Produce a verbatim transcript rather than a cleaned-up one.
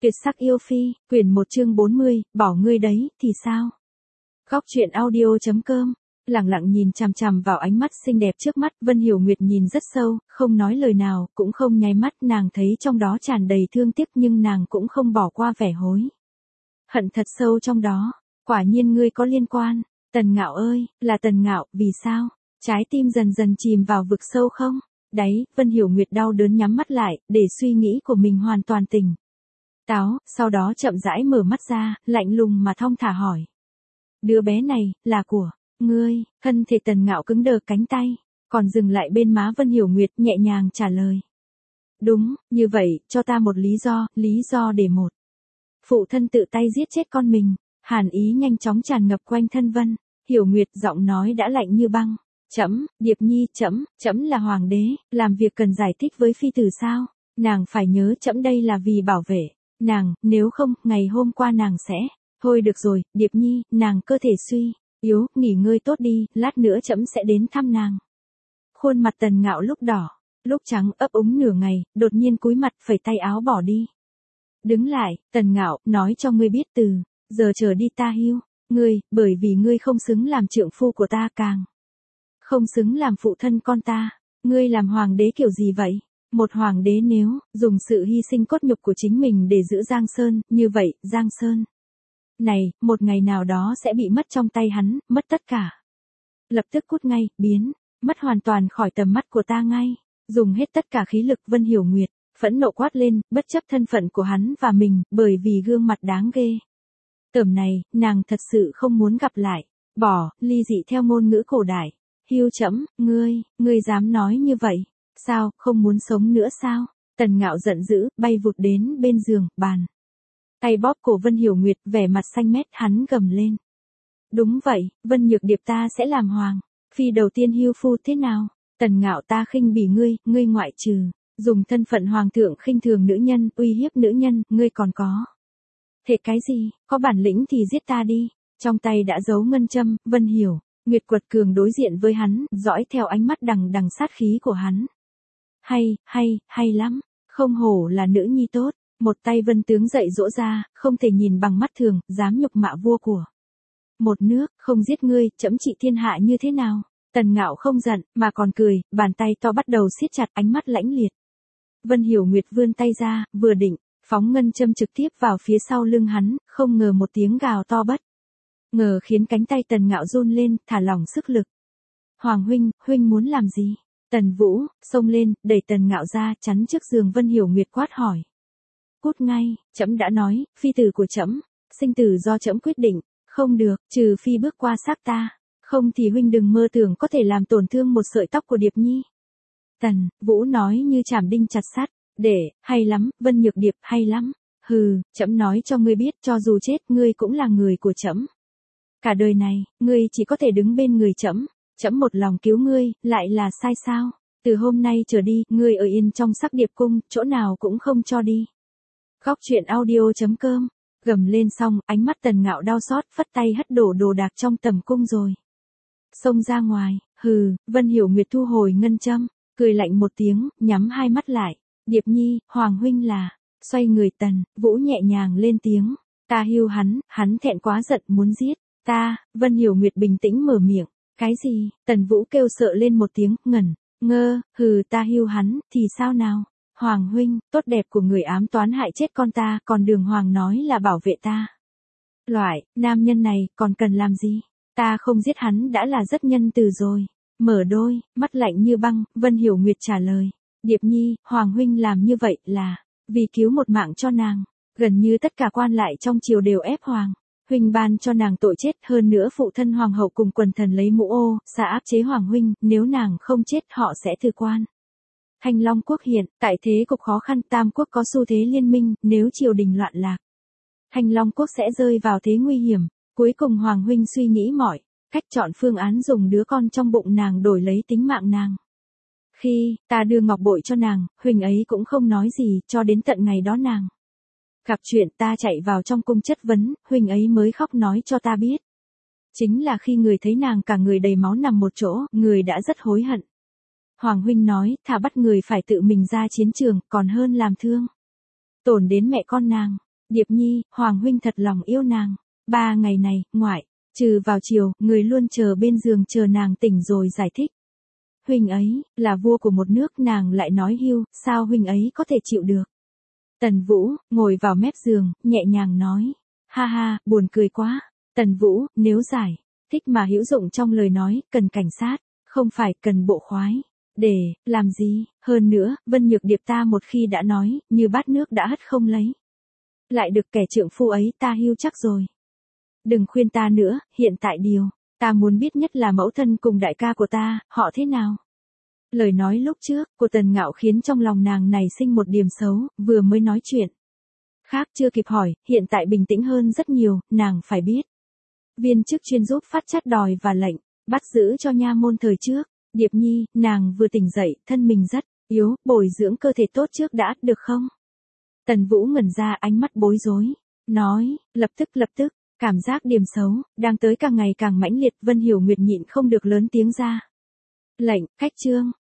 Tuyệt sắc yêu phi, quyển một chương bốn mươi, bỏ ngươi đấy, thì sao? Góc truyện audio chấm com, lặng lặng nhìn chằm chằm vào ánh mắt xinh đẹp trước mắt, Vân Hiểu Nguyệt nhìn rất sâu, không nói lời nào, cũng không nháy mắt, nàng thấy trong đó tràn đầy thương tiếc nhưng nàng cũng không bỏ qua vẻ hối hận thật sâu trong đó. Quả nhiên ngươi có liên quan, Tần Ngạo ơi, là Tần Ngạo, vì sao? Trái tim dần dần chìm vào vực sâu không? Đấy, Vân Hiểu Nguyệt đau đớn nhắm mắt lại, để suy nghĩ của mình hoàn toàn tỉnh táo, sau đó chậm rãi mở mắt ra, lạnh lùng mà thong thả hỏi. Đứa bé này, là của ngươi? Thân thể Tần Ngạo cứng đờ, cánh tay còn dừng lại bên má Vân Hiểu Nguyệt, nhẹ nhàng trả lời. Đúng, như vậy, cho ta một lý do, lý do để một phụ thân tự tay giết chết con mình. Hàn ý nhanh chóng tràn ngập quanh thân Vân Hiểu Nguyệt, giọng nói đã lạnh như băng. Trẫm, Điệp Nhi, trẫm, trẫm là hoàng đế, làm việc cần giải thích với phi tử sao? Nàng phải nhớ trẫm đây là vì bảo vệ nàng, nếu không, ngày hôm qua nàng sẽ... Thôi được rồi, Điệp Nhi, nàng cơ thể suy yếu, nghỉ ngơi tốt đi, lát nữa trẫm sẽ đến thăm nàng. Khuôn mặt Tần Ngạo lúc đỏ, lúc trắng, ấp úng nửa ngày, đột nhiên cúi mặt, phẩy tay áo bỏ đi. Đứng lại, Tần Ngạo, nói cho ngươi biết từ giờ trở đi ta hưu ngươi, bởi vì ngươi không xứng làm trượng phu của ta, càng không xứng làm phụ thân con ta. Ngươi làm hoàng đế kiểu gì vậy? Một hoàng đế nếu dùng sự hy sinh cốt nhục của chính mình để giữ Giang Sơn, như vậy, Giang Sơn này, một ngày nào đó sẽ bị mất trong tay hắn, mất tất cả. Lập tức cút ngay, biến mất hoàn toàn khỏi tầm mắt của ta ngay. Dùng hết tất cả khí lực, Vân Hiểu Nguyệt phẫn nộ quát lên, bất chấp thân phận của hắn và mình, bởi vì gương mặt đáng ghê tởm này, nàng thật sự không muốn gặp lại. Bỏ, ly dị theo ngôn ngữ cổ đại. Hưu trẫm, ngươi, ngươi dám nói như vậy? Sao, không muốn sống nữa sao? Tần Ngạo giận dữ, bay vụt đến bên giường, bàn tay bóp cổ Vân Hiểu Nguyệt, vẻ mặt xanh mét, hắn gầm lên. Đúng vậy, Vân Nhược Điệp ta sẽ làm hoàng phi đầu tiên hưu phu thế nào? Tần Ngạo, ta khinh bỉ ngươi, ngươi ngoại trừ dùng thân phận hoàng thượng khinh thường nữ nhân, uy hiếp nữ nhân, ngươi còn có thể cái gì? Có bản lĩnh thì giết ta đi. Trong tay đã giấu ngân châm, Vân Hiểu Nguyệt quật cường đối diện với hắn, dõi theo ánh mắt đằng đằng sát khí của hắn. Hay, hay, hay lắm, không hổ là nữ nhi tốt. Một tay Vân tướng dạy dỗ ra, không thể nhìn bằng mắt thường, dám nhục mạ vua của một nước, không giết ngươi, trẫm trị thiên hạ như thế nào? Tần Ngạo không giận, mà còn cười, bàn tay to bắt đầu siết chặt, ánh mắt lãnh liệt. Vân Hiểu Nguyệt vươn tay ra, vừa định phóng ngân châm trực tiếp vào phía sau lưng hắn, không ngờ một tiếng gào to bất ngờ khiến cánh tay Tần Ngạo run lên, thả lỏng sức lực. Hoàng huynh, huynh muốn làm gì? Tần Vũ xông lên, đẩy Tần Ngạo ra, chắn trước giường. Vân Hiểu Nguyệt quát hỏi. Cút ngay, trẫm đã nói, phi tử của trẫm, sinh tử do trẫm quyết định. Không được, trừ phi bước qua xác ta, không thì huynh đừng mơ tưởng có thể làm tổn thương một sợi tóc của Điệp Nhi. Tần Vũ nói như chảm đinh chặt sắt. Để, hay lắm, Vân Nhược Điệp, hay lắm. Hừ, trẫm nói cho ngươi biết, cho dù chết, ngươi cũng là người của trẫm. Cả đời này, ngươi chỉ có thể đứng bên người trẫm. Trẫm một lòng cứu ngươi, lại là sai sao? Từ hôm nay trở đi, ngươi ở yên trong Sắc Điệp cung, chỗ nào cũng không cho đi. Góc truyện audio chấm com, gầm lên xong, ánh mắt Tần Ngạo đau xót, phất tay hất đổ đồ đạc trong tầm cung rồi xông ra ngoài. Hừ, Vân Hiểu Nguyệt thu hồi ngân châm, cười lạnh một tiếng, nhắm hai mắt lại. Điệp Nhi, hoàng huynh là... Xoay người Tần Vũ nhẹ nhàng lên tiếng. Ta hưu hắn, hắn thẹn quá giận muốn giết ta. Vân Hiểu Nguyệt bình tĩnh mở miệng. Cái gì? Tần Vũ kêu sợ lên một tiếng, ngẩn ngơ. Hừ, ta hưu hắn, thì sao nào? Hoàng huynh, tốt đẹp của người ám toán hại chết con ta, còn đường hoàng nói là bảo vệ ta. Loại, nam nhân này, còn cần làm gì? Ta không giết hắn đã là rất nhân từ rồi. Mở đôi, mắt lạnh như băng, Vân Hiểu Nguyệt trả lời. Điệp Nhi, hoàng huynh làm như vậy là vì cứu một mạng cho nàng. Gần như tất cả quan lại trong triều đều ép hoàng huynh ban cho nàng tội chết, hơn nữa phụ thân hoàng hậu cùng quần thần lấy mũ ô, xả áp chế hoàng huynh, nếu nàng không chết họ sẽ thư quan. Thanh Long quốc hiện, tại thế cục khó khăn, Tam quốc có xu thế liên minh, nếu triều đình loạn lạc, Thanh Long quốc sẽ rơi vào thế nguy hiểm. Cuối cùng hoàng huynh suy nghĩ mọi cách, chọn phương án dùng đứa con trong bụng nàng đổi lấy tính mạng nàng. Khi ta đưa ngọc bội cho nàng, huynh ấy cũng không nói gì, cho đến tận ngày đó nàng gặp chuyện, ta chạy vào trong cung chất vấn, huynh ấy mới khóc nói cho ta biết. Chính là khi người thấy nàng cả người đầy máu nằm một chỗ, người đã rất hối hận. Hoàng huynh nói, thà bắt người phải tự mình ra chiến trường, còn hơn làm thương tổn đến mẹ con nàng. Điệp Nhi, Hoàng huynh thật lòng yêu nàng. Ba ngày này, ngoại, trừ vào chiều, người luôn chờ bên giường chờ nàng tỉnh rồi giải thích. Huynh ấy, là vua của một nước, nàng lại nói hưu, sao huynh ấy có thể chịu được. Tần Vũ, ngồi vào mép giường, nhẹ nhàng nói. Ha ha, buồn cười quá. Tần Vũ, nếu giải, thích mà hữu dụng trong lời nói, cần cảnh sát, không phải cần bộ khoái. Để, làm gì, hơn nữa, Vân Nhược Điệp ta một khi đã nói, như bát nước đã hất không lấy. Lại được kẻ trượng phu ấy ta hưu chắc rồi. Đừng khuyên ta nữa, hiện tại điều, ta muốn biết nhất là mẫu thân cùng đại ca của ta, họ thế nào. Lời nói lúc trước của Tần Ngạo khiến trong lòng nàng này sinh một điểm xấu, vừa mới nói chuyện. Khác chưa kịp hỏi, hiện tại bình tĩnh hơn rất nhiều, nàng phải biết. Viên chức chuyên giúp phát chát đòi và lệnh, bắt giữ cho nha môn thời trước. Điệp Nhi, nàng vừa tỉnh dậy, thân mình rất yếu, bồi dưỡng cơ thể tốt trước đã, được không? Tần Vũ ngẩn ra, ánh mắt bối rối. Nói, lập tức lập tức, cảm giác điểm xấu, đang tới càng ngày càng mãnh liệt. Vân Hiểu Nguyệt nhịn không được lớn tiếng ra. Lệnh, khách trương,